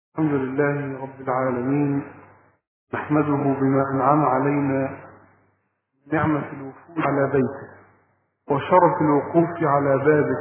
الحمد لله رب العالمين، نحمده بما أنعم علينا نعمة الوفود على بيته وشرف الوقوف على بابه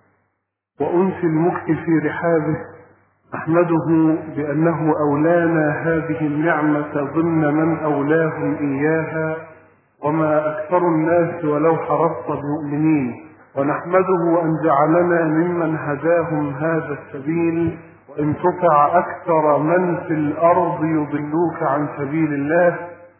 وأنس المكث في رحابه. نحمده بأنه أولانا هذه النعمة ضمن من أولاهم إياها، وما أكثر الناس ولو حرصت بمؤمنين. ونحمده أن جعلنا ممن هداهم هذا السبيل، وإن تطع أكثر من في الأرض يضلوك عن سبيل الله.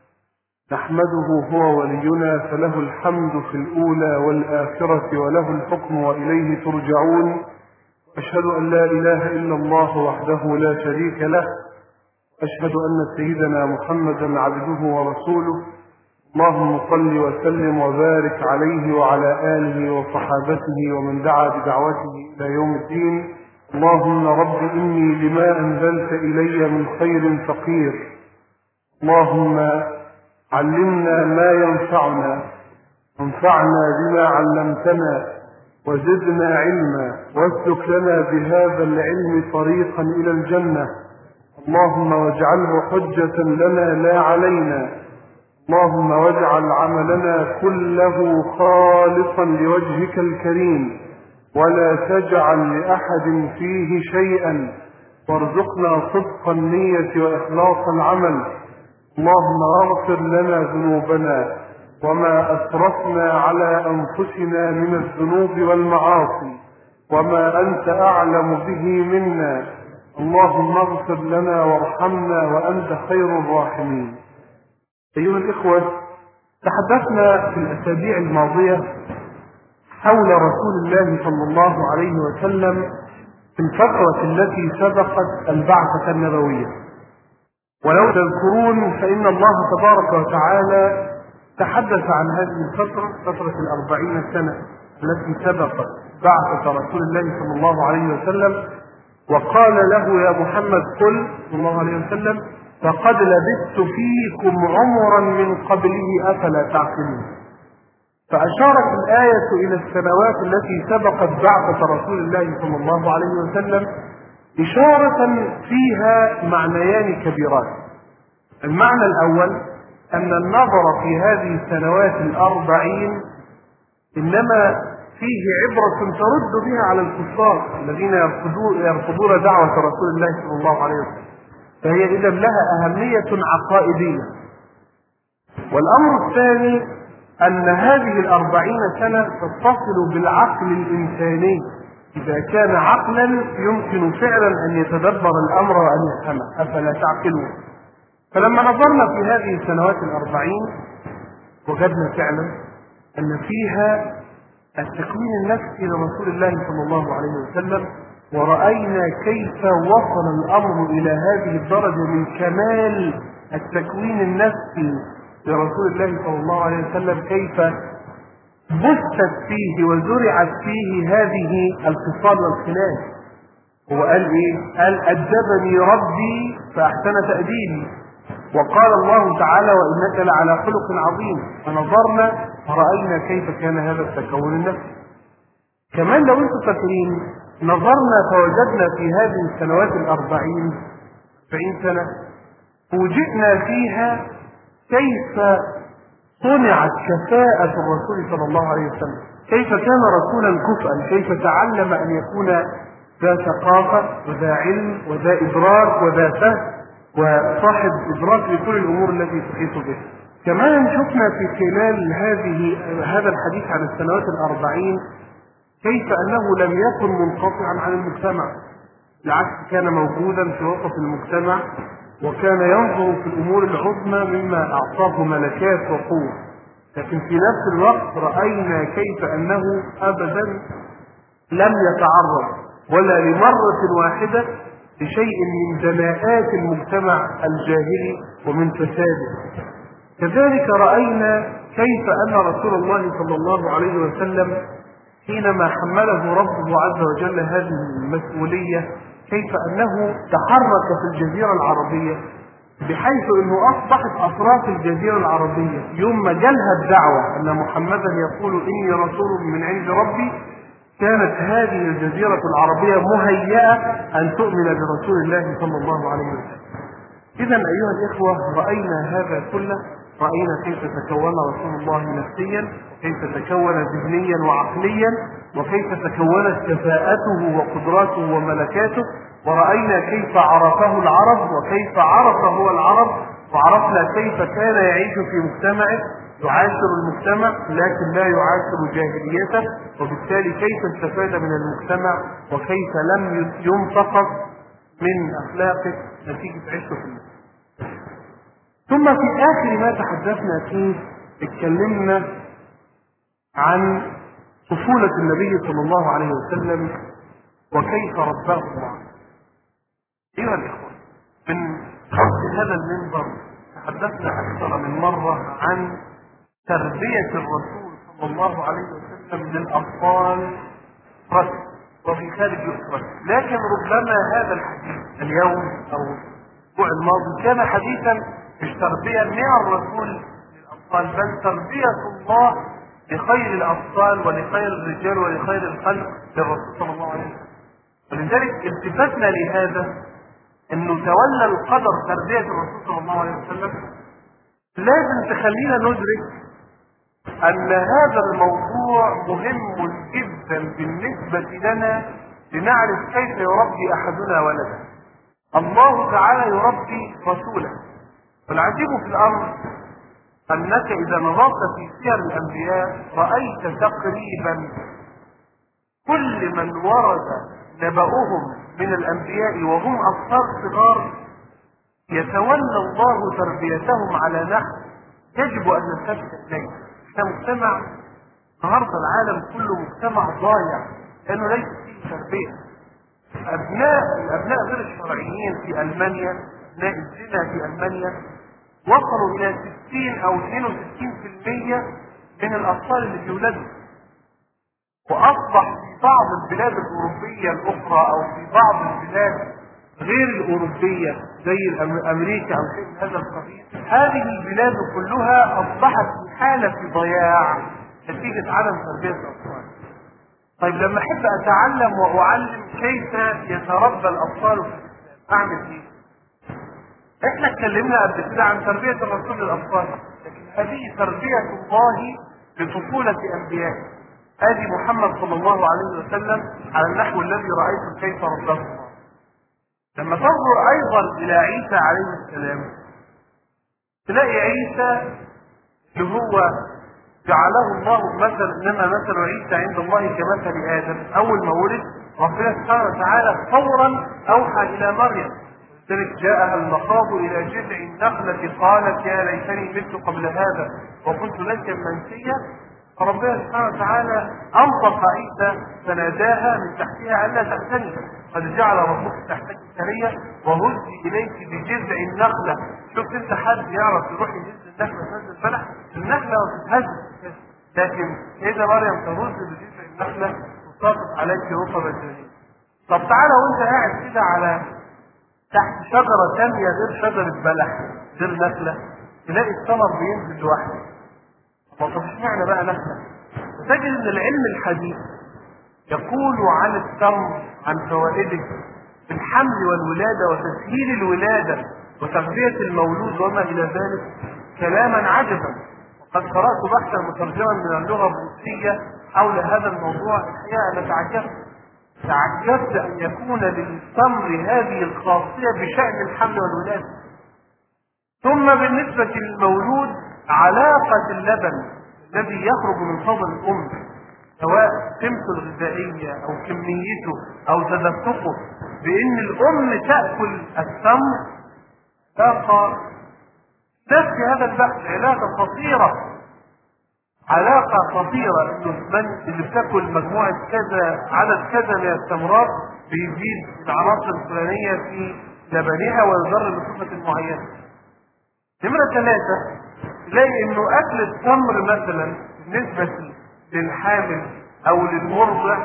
نحمده هو ولينا فله الحمد في الأولى والآخرة وله الحكم وإليه ترجعون. أشهد أن لا إله إلا الله وحده لا شريك له، أشهد أن سيدنا محمدا عبده ورسوله. اللهم صل وسلم وبارك عليه وعلى آله وصحابته ومن دعا بدعوته إلى يوم الدين. اللهم رب إني لما أنزلت إلي من خير فقير، اللهم علمنا ما ينفعنا وانفعنا بما علمتنا وزدنا علما، واسلك لنا بهذا العلم طريقا إلى الجنة. اللهم واجعله حجة لنا لا علينا، اللهم واجعل عملنا كله خالصا لوجهك الكريم، ولا تجعل لأحد فيه شيئا، وارزقنا صدق النية وإخلاص العمل. اللهم اغفر لنا ذنوبنا وما أسرفنا على أنفسنا من الذنوب والمعاصي، وما أنت أعلم به منا. اللهم اغفر لنا وارحمنا وأنت خير الراحمين. أيها الإخوة، تحدثنا في الأسابيع الماضية حول رسول الله صلى الله عليه وسلم في الفترة التي سبقت البعثة النبوية. ولو تذكرون فإن الله تبارك وتعالى تحدث عن هذه الفترة، فترة 40 سنة التي سبقت بعثة رسول الله صلى الله عليه وسلم، وقال له يا محمد قل صلى الله عليه وسلم: فقد لبثت فيكم عمرا من قبله أفلا تعقلون. فأشارت الآية إلى السنوات التي سبقت بعثة رسول الله صلى الله عليه وسلم إشارة فيها معنيان كبيران. المعنى الأول أن النظر في هذه السنوات 40 إنما فيه عبرة ترد بها على الكفار الذين يرفضون دعوة رسول الله صلى الله عليه وسلم، فهي إذا لها أهمية عقائدية. والأمر الثاني أن هذه 40 سنة تتصل بالعقل الإنساني، إذا كان عقلا يمكن فعلا أن يتدبر الأمر وأن يفهمه، أفلا تعقلون. فلما نظرنا في هذه السنوات 40 وجدنا فعلا أن فيها التكوين النفسي لرسول الله صلى الله عليه وسلم، ورأينا كيف وصل الأمر إلى هذه الدرجة من كمال التكوين النفسي لرسول الله صلى الله عليه وسلم، كيف بثت فيه وزرعت فيه هذه الخصال والخلال. هو قال إيه؟ قال: أدبني ربي فأحسن تأديبي. وقال الله تعالى: وإنك لعلى خلق عظيم. فنظرنا فرأينا كيف كان هذا التكون النفسي. كمان لو انتم فاكرين نظرنا فوجدنا في هذه السنوات 40 سنة فوجئنا فيها كيف صنعت كفاءة الرسول صلى الله عليه وسلم، كيف كان رسولا كفءا، كيف تعلم أن يكون ذا ثقافة وذا علم وذا إدراك وذا فهم وصاحب إدراك لكل الأمور التي تحيط به. كمان شفنا في خلال هذا الحديث عن السنوات 40 كيف أنه لم يكن منقطعا عن المجتمع، بالعكس كان موجودا في وسط المجتمع، وكان ينظر في الأمور العظمى مما أعطاه ملكات وقوة. لكن في نفس الوقت رأينا كيف أنه أبدا لم يتعرض ولا لمرة واحدة لشيء من دناءات المجتمع الجاهلي ومن فساده. كذلك رأينا كيف أن رسول الله صلى الله عليه وسلم حينما حمله ربه عز وجل هذه المسؤولية كيف أنه تحرك في الجزيرة العربية، بحيث أنه أصبحت أطراف الجزيرة العربية يوم ما جالها الدعوة أن محمدا يقول إني رسول من عند ربي، كانت هذه الجزيرة العربية مهيئة أن تؤمن برسول الله صلى الله عليه وسلم. إذا أيها الإخوة، رأينا هذا كله، رأينا كيف تكون رسول الله نفسيا، وكيف تكون ذهنيا وعقليا، وكيف تكونت كفاءته وقدراته وملكاته، ورأينا كيف عرفه العرب وكيف عرف هو العرب، وعرفنا كيف كان يعيش في مجتمعه، يعاشر المجتمع لكن لا يعاشر جاهليته، وبالتالي كيف استفاد من المجتمع وكيف لم ينتقص من أخلاقه نتيجة عيشه في المجتمع. ثم في آخر ما تحدثنا فيه اتكلمنا عن طفولة النبي صلى الله عليه وسلم وكيف رباه الله. أيها الإخوة، من خلف هذا المنبر تحدثنا أكثر من مرة عن تربية الرسول صلى الله عليه وسلم للأطفال رسم وفي خارج الأسرة، لكن ربما هذا الحديث اليوم أو الأسبوع الماضي كان حديثا مش تربية مع الرسول للأطفال، بل تربية الله لخير الأطفال ولخير الرجال ولخير الخلق للرسول صلى الله عليه وسلم. ولذلك التفتنا لهذا انه تولى القدر تربية الرسول صلى الله عليه وسلم. لازم تخلينا ندرك ان هذا الموضوع مهم جدا بالنسبة لنا لنعرف كيف يربي احدنا ولده. الله تعالى يربي رسوله، والعجيب في الامر انك اذا نظرت في سير الانبياء رأيت تقريبا كل من ورد نبأهم من الانبياء وهم اطفال صغار يتولى الله تربيتهم على نحو يجب ان نلتفت اليه. احنا مجتمع النهارده العالم كله مجتمع ضايع لانه ليس فيه تربيه. الابناء غير الشرعيين في المانيا، ابناء الزنا في المانيا وصلوا الى 60 او 62% من الاطفال اللي بيولدوا. واصبح في بعض البلاد الاوروبيه الاخرى او في بعض البلاد غير الاوروبيه زي امريكا او شيء من هذا القبيل، هذه البلاد كلها اصبحت في حاله ضياع نتيجه عدم تربيه الاطفال. طيب لما احب اتعلم واعلم كيف يتربى الاطفال في الاسلام اعمل ايه؟ احنا اتكلمنا قبل كده عن تربيه الرسول للاطفال، لكن هذه تربيه الله لطفوله انبيائه. ادي محمد صلى الله عليه وسلم على النحو الذي رايته كيف رباه الله. لما تنظر ايضا الى عيسى عليه السلام تلاقي عيسى اللي هو جعله الله مثل، انما مثل عيسى عند الله كمثل ادم. اول ما ولد ربنا سبحانه وتعالى فورا اوحى الى مريم، لذلك جاءها المخاض الى جذع النخله قالت يا ليتني مت قبل هذا وكنت نسيا منسيا. فربنا سبحانه وتعالى انطق عيسى فناداها من تحتها الا تحزني قد جعل ربك تحتك سريا وهزي اليك بجذع النخله. شفت انت حد يعرف يروح يهز النخله تهز البلح؟ النخله ما بتتهز، لكن اذا مريم تهز بجذع النخله وتساقط عليك رطبا جنين. طب تعالى وانت قاعد كده على تحت شجره ثانيه غير شجره بلح غير نخله تلاقي الثمر بينزل لوحده. طب اشمعنى بقى نخله؟ تجد ان العلم الحديث يقول عن التمر عن فوائده في الحمل والولاده وتسهيل الولاده وتغذيه المولود وما الى ذلك كلاما عجبا. وقد قرات بحثا مترجما من اللغه الروسيه حول هذا الموضوع. الحقيقه انا تعجبت ان يكون للتمر هذه الخاصيه بشان الحمل والولاده. ثم بالنسبه للمولود علاقه اللبن الذي يخرج من فضل الام سواء قيمته الغذائيه او كميته او تدفقه بان الام تاكل التمر علاقه تفي هذا البحث علاقه خطيره. علاقه خطيره انه من اللي بتاكل مجموعه كذا عدد كذا من التمرات بيزيد العناصر الفلانيه في لبنها ويضر بصفه معينه. نمره 3 تلاقي انه اكل التمر مثلا بالنسبه للحامل او للمرضع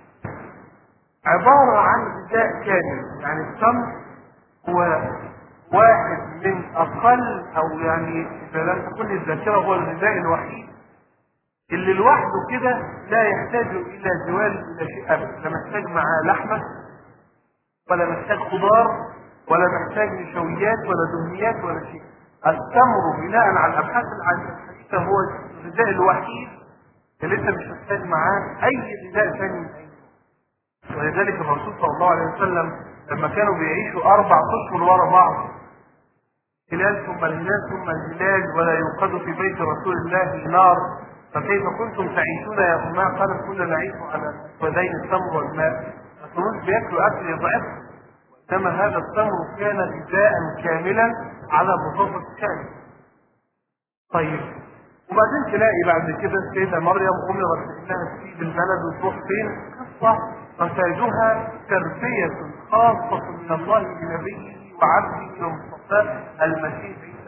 عبارة عن غذاء كامل. يعني التمر هو واحد من اقل او يعني اذا لم تكن الذاكرة هو الغذاء الوحيد اللي لوحده كده لا يحتاج الى زوال الى شيء ابدا، لا محتاج معاه لحمه ولا محتاج خضار ولا محتاج نشويات ولا دهنيات ولا شيء. التمر بناء على الابحاث الحديثه هو الغذاء الوحيد اللي انت مش محتاج معاه اي غذاء ثاني من اي نوع. ولذلك الرسول صلى الله عليه وسلم لما كانوا بيعيشوا 4 اشهر ورا بعض، هلال ثم الهلال ثم الهلال، ولا يوقد في بيت رسول الله نار، فكيف كنتم تعيشون يا أمة؟ قالت كنا نعيش على ودين التمر والماء. الناس بياكلوا اكل يضعف، كما هذا التمر كان غذاء كاملا على بساطة كامل. طيب، وبعدين تلاقي بعد كده السيدة مريم أمرت بأنها تسيب البلد وتروح فين؟ قصة نتاجها تربية خاصة من الله لنبيه وعبده ومصطفاه المسيح عيسى.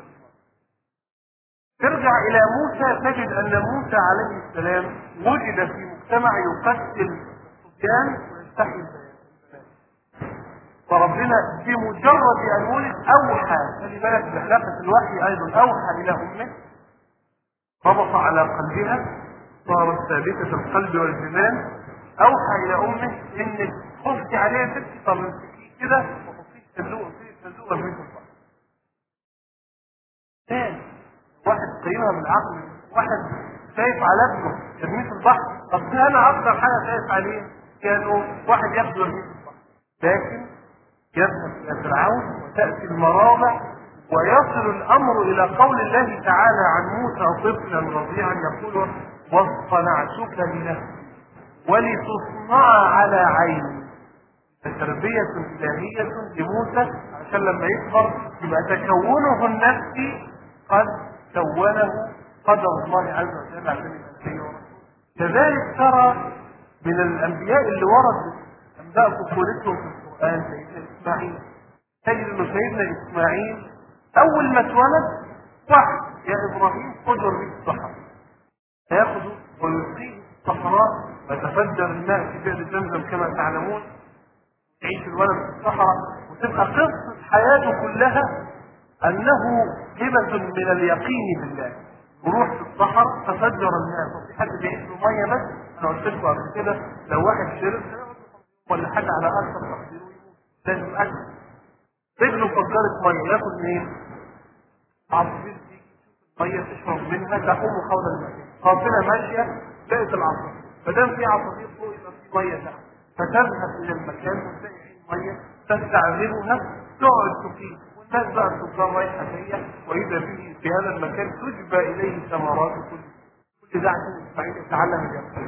ترجع إلى موسى تجد أن موسى عليه السلام وجد في مجتمع يقتل الصبيان ويستحيي البنات، فربنا بمجرد أن ولد أوحى، خلي بالك بعلاقة الوحي أيضا، أوحى إلى أمه ربط على قلبها صارت ثابتة القلب والجنان، أوحى إلى أمه إن خفتي عليها تبكي، طب امسكيه كده وحطيه في صندوق في بيت البحر. ثاني واحد قيمها بالعقل، واحد شايف على ابنه يرميه في البحر، طب ده أنا أكثر حاجة خايف عليه كانوا واحد ياخده يرميه في البحر. لكن يذهب إلى فرعون وتأتي المراضع ويصل الأمر إلى قول الله تعالى عن موسى طفلا رضيعا يقول واصطنعتك لنفسي ولتصنع على عيني. تربية إلهية لموسى عشان لما يكبر يبقى تكونه النفسي قد كونه قدر الله عز وجل عشان الأنبياء ورسوله. كذلك ترى من الأنبياء اللي ورد أنباء طفولتهم في القرآن سيدنا إسماعيل. تجد أن سيدنا إسماعيل أول ما اتولد واحد يا إبراهيم خذ ارميه في الصحراء، فيأخذه ويلقيه في الصحراء ويتفجر الماء في بئر زمزم كما تعلمون، يعيش الولد في الصحراء وتبقى قصة حياته كلها أنه هبة من اليقين بالله. يروح في الصحراء تفجر الماء، وفي حد بيعيش له مية بس، أنا قلت لكم قبل كده لو واحد شرب ولا حاجة على أكثر تقديره لازم أكل، رجله فجرت مية ياكل منين؟ عصافير تيجي مية تشرب منها تقوم حول المكان، قافلة ماشية لقت العصافير، فدام في عصافير فوق يبقى في مية تحت، فتذهب إلى المكان وتلاقي فيه مية تستعذبها تقعد تقيم، والناس بقى التجار رايحة جاية وإذا به في هذا المكان تجبى إليه ثمرات كل ده عشان إسماعيل يتعلم اليقين.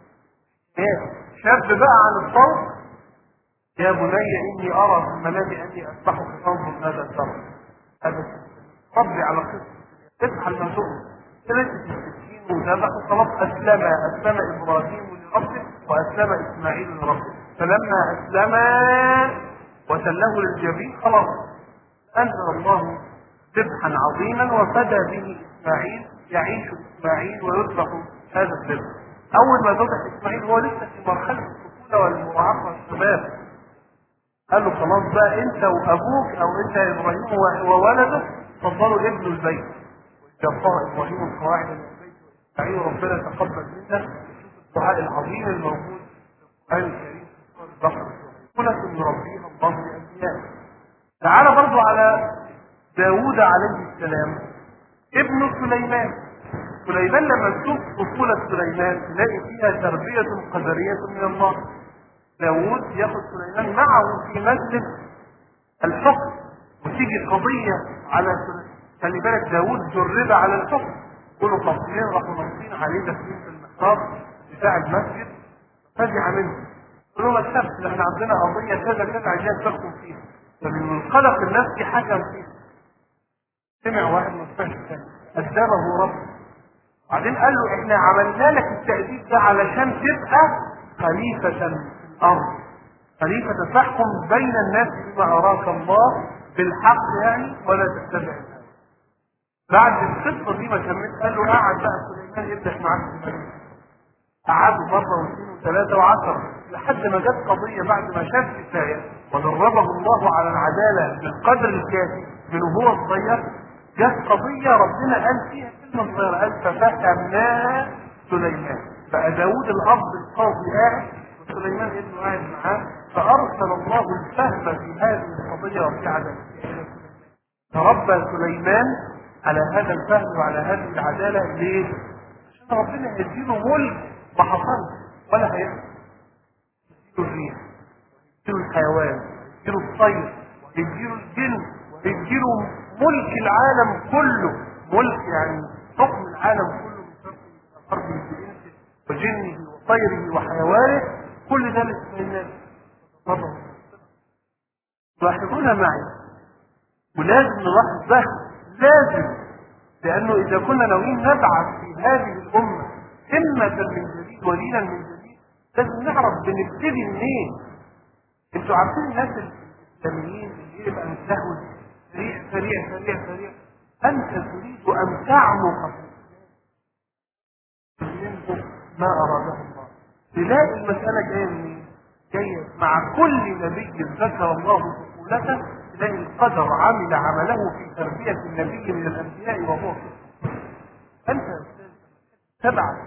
شاب بقى عن الصوت يا بني إني أرى في المنام أني أسبحك فانظر ماذا ترى. هذا ربي على قصة تبحى المنظور ثلاثة السكين وذبحوا خلاص أسلم إبراهيم لربه وأسلم إسماعيل لربه، فلما أسلم وسله للجبين خلاص أنزل الله ذبحا عظيما وفدى به إسماعيل، يعيش إسماعيل ويذبح هذا الذبح. أول ما ذبح إسماعيل هو لسه في مرحلة الطفولة والمراهقة والشباب، قال له خلاص بقى انت وابوك او انت يا ابراهيم وولدك تفضلوا ابنوا البيت. ويرفع ابراهيم القواعد من البيت واسماعيل ربنا تقبل منا الدعاء العظيم الموجود في القرآن الكريم في سورة البقرة كلة يربيها الله لأنبيائه. تعال برضو على داوود عليه السلام ابن سليمان. سليمان لما تشوف طفولة سليمان تلاقي فيها تربية قدرية من الله. داوود ياخذ سليمان معه في مجلس الحكم وتيجي قضية على سليمان، خلي بالك داوود جرب على الحكم، كله فاصلين راحوا ناصين عليه داخلين في المحراب بتاع المسجد فزع منه، قالوا ما تخافش احنا عندنا قضية كذا كذا عايزين تحكم فيها، فمن منطلق النفسي حكم فيها. سمع واحد ما سمعش الثاني أدبه ربه، بعدين قال له احنا عملنا لك التأديب ده علشان تبقى خليفة الأرض، خليفة تحكم بين الناس بما أراك الله بالحق يعني ولا تتبع الناس. بعد القصة دي ما كملت قال له قعد بقى سليمان يفتح معاك في المدينة، قعدوا مرة واثنين وثلاثة وعشرة لحد ما جت قضية بعد ما شاف كفاية ودربه الله على العدالة بالقدر الكافي من وهو صغير. جت قضية ربنا قال فيها كلمة صغيرة قال ففهمناها سليمان. بقى داود الأب القاضي قاعد وسليمان ابنه قاعد معاه، فأرسل الله الفهم في هذه القضية وفي عدالتها. تربى سليمان على هذا الفهم وعلى هذه العدالة. ليه؟ عشان ربنا يديله ملك ما حصلش ولا هيحصل. يديله الريح، يديله الحيوان، يديله الطير، يديله الجن، يديله ملك العالم كله. ملك يعني حكم العالم كله من شرقه الى غربه بإنسه وجنه وطيره وحيوانه. كل ده لسليمان. تلاحظون معي، ولازم نلاحظ ده، لازم، لأنه إذا كنا ناويين نبعث في هذه الأمة همة من جديد ودينا من جديد، لازم نعرف بنبتدي منين. انتوا عارفين الناس الإسلاميين اللي يبقى متهوز سريع سريع سريع سريع. أنت تريد أن تعمق منه ما أراده الله. تلاقي المسألة جاية منين؟ جاية مع كل نبي ذكر الله طفولته، تلاقي القدر عمل عمله في تربية النبي من الأنبياء وهو أنت تبع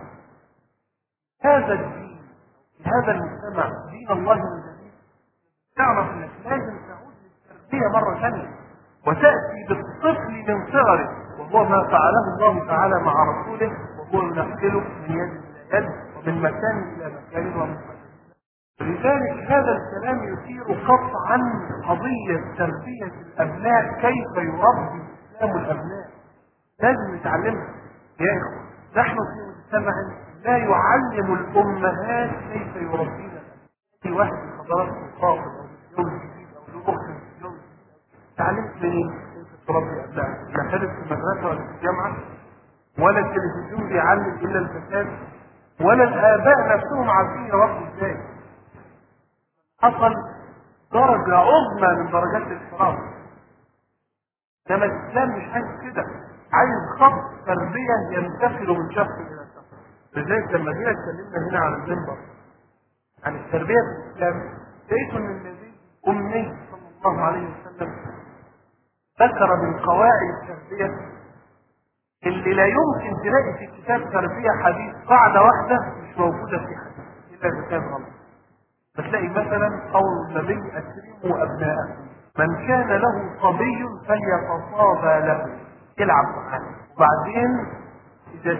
هذا الدين، هذا المجتمع، دين الله من جديد. تعرف أنك لازم تعود للتربية مرة ثانية وتأتي بالطفل من صغره، وهو ما فعله الله تعالى مع رسوله، وهو ينقله من يد إلى يد ومن مكان إلى مكان ومن مكان. لذلك هذا الكلام يثير قطعا قضية تربية الأبناء، كيف يربي الإسلام الأبناء. لازم نتعلمها يا إخوة. نحن في مجتمع لا يعلم الأمهات كيف يربين. في واحد من حضارات الخاطب أو اليوم الجديد أو الأخت اليوم الجديد، تعلمت منين كيف تربي أبنائك؟ لا خدت في المدرسة ولا في الجامعة، ولا التلفزيون بيعلم إلا الفساد، ولا الآباء نفسهم عارفين يربوا إزاي. حصل درجة عظمى من درجات الانحراف. انما الاسلام مش عايز كده، عايز خط تربيه ينتقل من شخص الى شخص. لذلك لما جينا اتكلمنا هنا عن المنبر عن التربيه في الاسلام، لقيت ان النبي امي صلى الله عليه وسلم ذكر من قواعد التربيه اللي لا يمكن تلاقي في كتاب تربيه حديث قاعده واحده مش موجوده في حديث الا اذا كان غلط. فتلاقي مثلا قول النبي اكرموا ابناءكم، من كان له صبي فليتصابى له، يلعب معاه، وبعدين اذا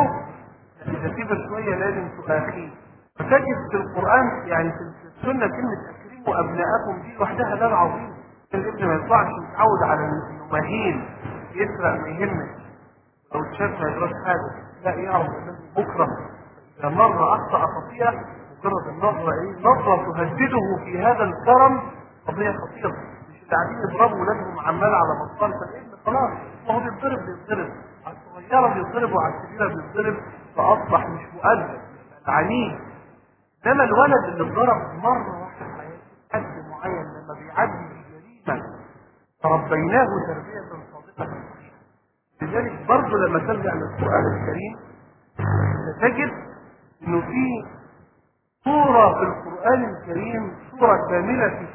كبر شويه لازم تؤاخيه. فتجد في القران يعني في السنه كلمه اكرموا ابناءكم دي لوحدها ده عظيم. الابن ما يطلعش متعود على انه مهين يسرق ما يهمش، لو اتشاف ما يجراش حاجه، لا يعرف انه مكرم. اذا مره اخطا خطيئه مجرد النظره نظره تهدده في هذا الكرم قضيه خطيره. مش اللي قاعدين يضربوا ولادهم عمال على بطال، فالابن خلاص هو بيتضرب على الصغيره بيتضرب وعلى الكبيره بيتضرب، فاصبح مش مؤدب عنيد. انما الولد اللي اتضرب مره واحده في حياته حد معين لما بيعدي بجريمه تربيناه تربيه صادقه صحيحه. لذلك برضه لما ترجع للقران الكريم تجد انه في سورة في القرآن الكريم، سورة كاملة في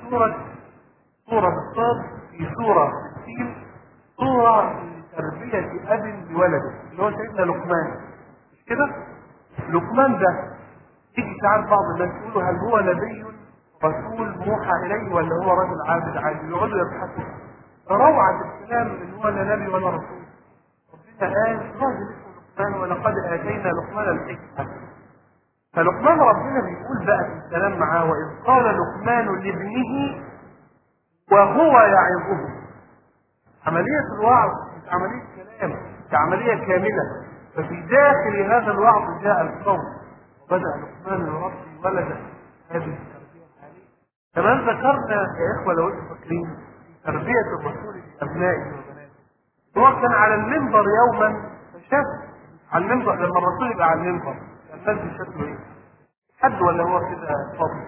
سورة بالصاد، في سورة بالسين، سورة لتربية أب لولده اللي هو سيدنا لقمان. مش كده؟ لقمان ده تيجي ساعات بعض الناس يقولوا هل هو نبي رسول موحى إليه ولا هو رجل عابد عادي؟ يقعدوا يبحثوا. روعة الكلام إن هو لا نبي ولا رسول. ربنا قال راجل اسمه لقمان ولقد آتينا لقمان الحكمة. فلقمان ربنا بيقول بقى في الكلام معاه وإذ قال لقمان لابنه وهو يعظه. عملية الوعظ مش عملية كلام، دي عملية كاملة. ففي داخل هذا الوعظ جاء القول وبدأ لقمان يربي ولده هذه التربية العالية. كمان ذكرنا يا إخوة لو أنتم فاكرين تربية الرسول لأبنائه وبناته. هو كان على المنبر يوما فشاف على المنبر، لما الرسول يبقى على المنبر الناس بشكله ايه؟ حد ولا هو كده فاضي؟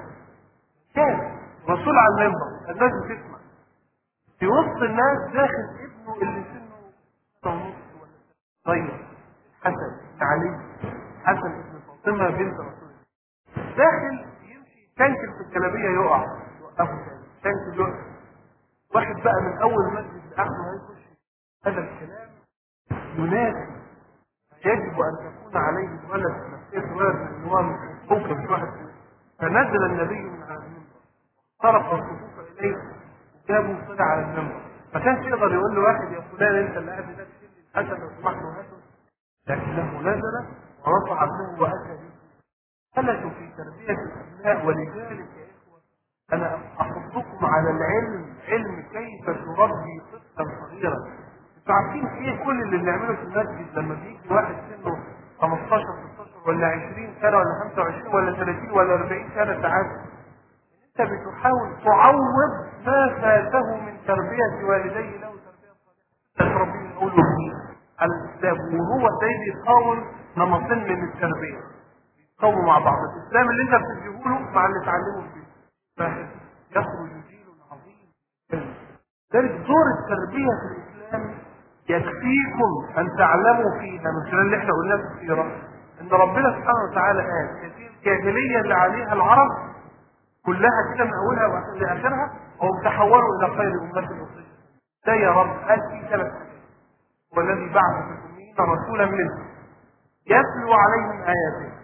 كان رسول على المنبر الناس بتسمع، في وسط الناس داخل ابنه اللي سنه ونص ولا طيب حسن علي، حسن ابن فاطمه بنت رسول الله، داخل يمشي تنكل في الجلابيه يقع يوقفه تاني تنكل يقع. واحد بقى من اول مسجد لاخره هيخش. هذا الكلام ينادي يجب ان تكون عليه الولد الولد ان هو ممكن مش واحد، فنزل النبي من على المنبر طرق الصفوف اليه وجابه وطلع على المنبر. ما كانش يقدر يقول له واحد يا فلان انت اللي قاعد ده تشيل الحسن لو سمحت وهاته، لكنه نزل ورفع ابنه واتى به. فلتوا في تربيه الابناء. ولذلك يا اخوه انا احضكم على العلم، علم كيف تربي طفلا صغيرا. انتوا عارفين ايه كل اللي بنعمله في المسجد لما بيجي واحد سنه 15 16 ولا 20 سنه ولا 25 ولا 30 ولا 40 سنه ساعات، انت بتحاول تعوض ما فاته من تربيه والديه له تربيه صالحه تربيه من اول وجديد على الاسلام. وهو سيدي يقاوم نمطين من التربيه يقاوموا مع بعض. الاسلام اللي انت بتديه له مع اللي اتعلمه فيه فاهم يخرج جيل عظيم. ذلك دور التربيه في الاسلام يكفيكم ان تعلموا فيها من خلال اللي احنا قلناه في السيره ان ربنا سبحانه وتعالى قال هذه الجاهليه اللي عليها العرب كلها كده من اولها لاخرها وهم تحولوا الى خير امه اخرجت. ده يا رب قال في 3 حاجات. والذي بعث في الاميين رسولا منهم يتلو عليهم اياته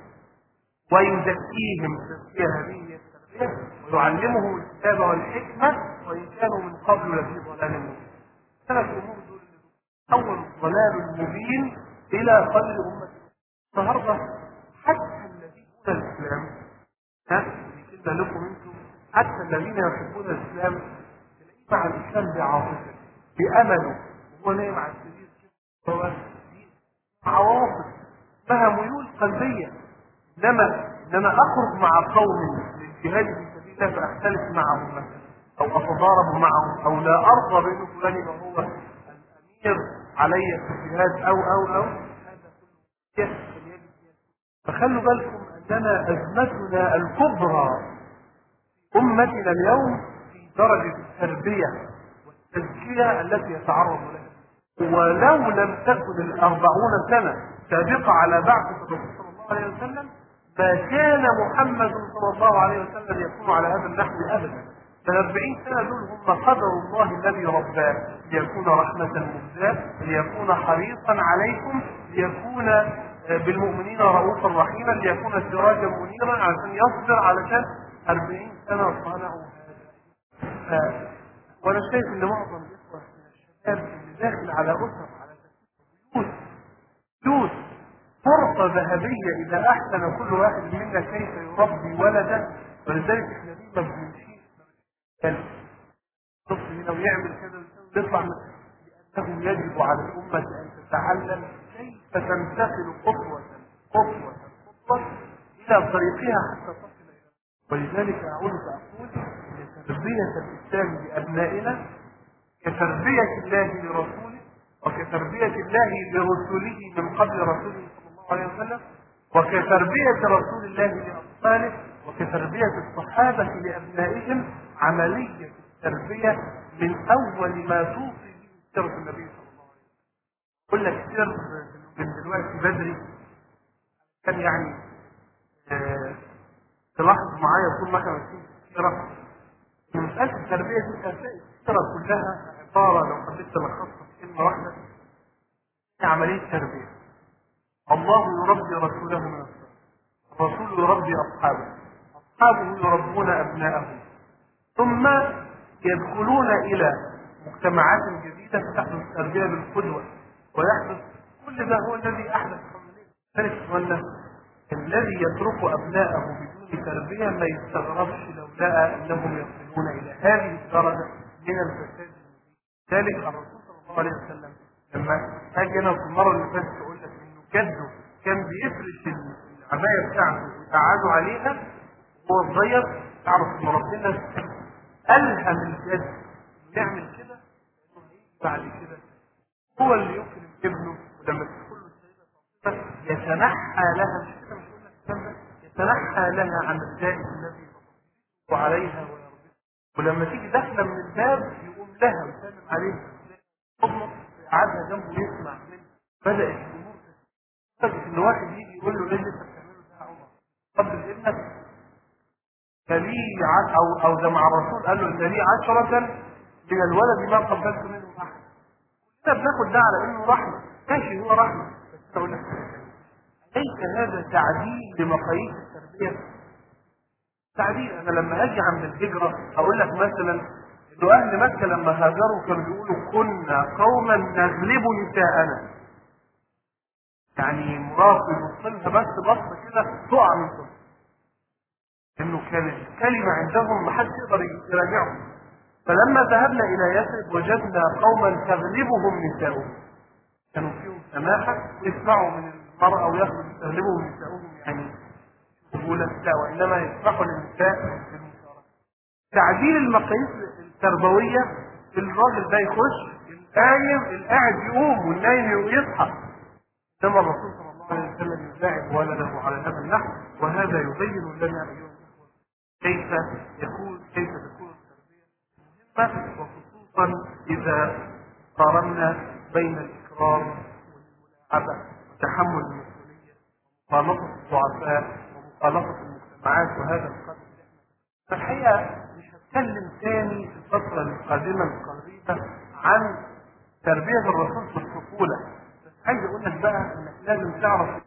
ويزكيهم تزكيه هذه التربيه ويعلمهم الكتاب والحكمه وان كانوا من قبل لفي ضلال مبين. 3 امور دول اول الضلال المبين الى خير امه. النهارده حتى الذين يقولون الاسلام كده لكم انتم حتى الذين يحبون الاسلام تلاقيه مع الاسلام بعاطفه بامله وهو نايم على السرير كده هو عواطف اسمها ميول قلبيه. انما اخرج مع قوم للجهاد في سبيل الله فاختلف معهم مثلا او اتضارب معهم او لا ارضى بين فلان يبقى هو الامير علي في الجهاد او هذا كله فخلوا بالكم اننا ازمتنا الكبرى امتنا اليوم في درجه التربيه والتزكيه التي يتعرض لها. ولو لم تكن ال40 سنه سابقه على بعثه الرسول صلى الله عليه وسلم ما كان محمد صلى الله عليه وسلم يكون على هذا النحو ابدا. ال40 سنه دول هم قدر الله الذي رباه ليكون رحمه مهداه ليكون حريصا عليكم ليكون بالمؤمنين رؤوفا رحيما ليكون سراجا منيرا عشان يصبر علشان 40 سنه صنعوا هذا. وانا شايف ان معظم الاخوه من الشباب اللي داخل على اسر على بيوت فرصه ذهبيه اذا احسن كل واحد منا كيف يربي ولده. ولذلك احنا ليه ما بنمشيش الطفل هنا ويعمل كذا ويطلع لانه يجب على الامه ان تتعلم كيف تنتقل خطوه الى طريقها حتى تصل الى. ولذلك اعود فاقول ان تربيه الاسلام لابنائنا كتربيه الله لرسوله وكتربيه الله لرسله من قبل رسوله صلى الله عليه وسلم وكتربيه رسول الله لاطفاله وكتربيه الصحابه لابنائهم عمليه التربيه من اول ما توصي به سيره النبي صلى الله عليه وسلم. اقول لك سر من دلوقتي بدري كان يعني تلاحظ معايا طول ما احنا ماشيين في السيره ان مساله التربيه دي هتلاقي السيره كلها عباره لو حبيت تلخصها في كلمه واحده هي عمليه تربيه. الله يربي رسوله من الصغر، الرسول يربي اصحابه يربون ابناءهم، ثم يدخلون الى مجتمعات جديده تحدث التربيه بالقدوه ويحدث كل ده هو الذي احدث ذلك. ولا الذي يترك ابناءه بدون تربيه ما يستغربش لو لقى انهم يصلون الى هذه الدرجه من الفساد. ذلك الرسول صلى الله عليه وسلم لما اجي انا في المره اللي فاتت اقول لك انه جده كان بيفرش العبايه بتاعته ويقعدوا عليها وهو صغير. تعرف ان ربنا الهم الجد يعمل كده بعد كده هو اللي يكرم ابنه. ولما تدخل له السيده فاطمه يتنحى لها مش كده مش قلنا الكلام ده يتنحى لها عن الدائم الذي تطلق عليها ويرضيها. ولما تيجي داخله من الباب يقوم لها ويسلم عليها تطلق قعدها جنبه يسمع منه. بدات الامور تستجد ان واحد يجي يقول له ليه انت بتعمله ده يا عمر؟ قبل ابنك فلي او ده مع الرسول قال له فلي 10 من الولد ما قبلت منه احد. احنا بناخد ده على انه رحمه ماشي هو رحمه بس اقول لك ليس هذا تعديل لمقاييس التربية؟ تعديل. أنا لما أجي عند الهجرة أقول لك مثلا إنه أهل مكة لما هاجروا كانوا بيقولوا كنا قوما نغلب نساءنا. يعني مرات يبص لها بس بصة كده تقع من صوت، إنه كانت الكلمة عندهم محدش يقدر يراجعهم. فلما ذهبنا إلى يثرب وجدنا قوما تغلبهم نساؤهم، كانوا فيهم سماحة يسمعوا من المرأة وياخذوا تغلبهم نساؤهم، يعني سهولة لا، وإنما يسمحوا للنساء بالمشاركة. تعديل المقاييس التربوية، الراجل ده يخش القايم القاعد يقوم والنايم يصحى، كما الرسول صلى الله عليه وسلم يساعد ولده على هذا النحو. وهذا يبين لنا أيها الأخوة كيف تكون التربية، وخصوصا إذا قارنا بين الإكرام والملاعبة وتحمل المسؤولية ومخالطة الضعفاء ومخالطة المجتمعات وهذا القدر. فالحقيقة مش هتكلم تاني في الفترة القادمة القريبة عن تربية الرسول في الطفولة، بس عايز أقول لك بقى إنك لازم تعرف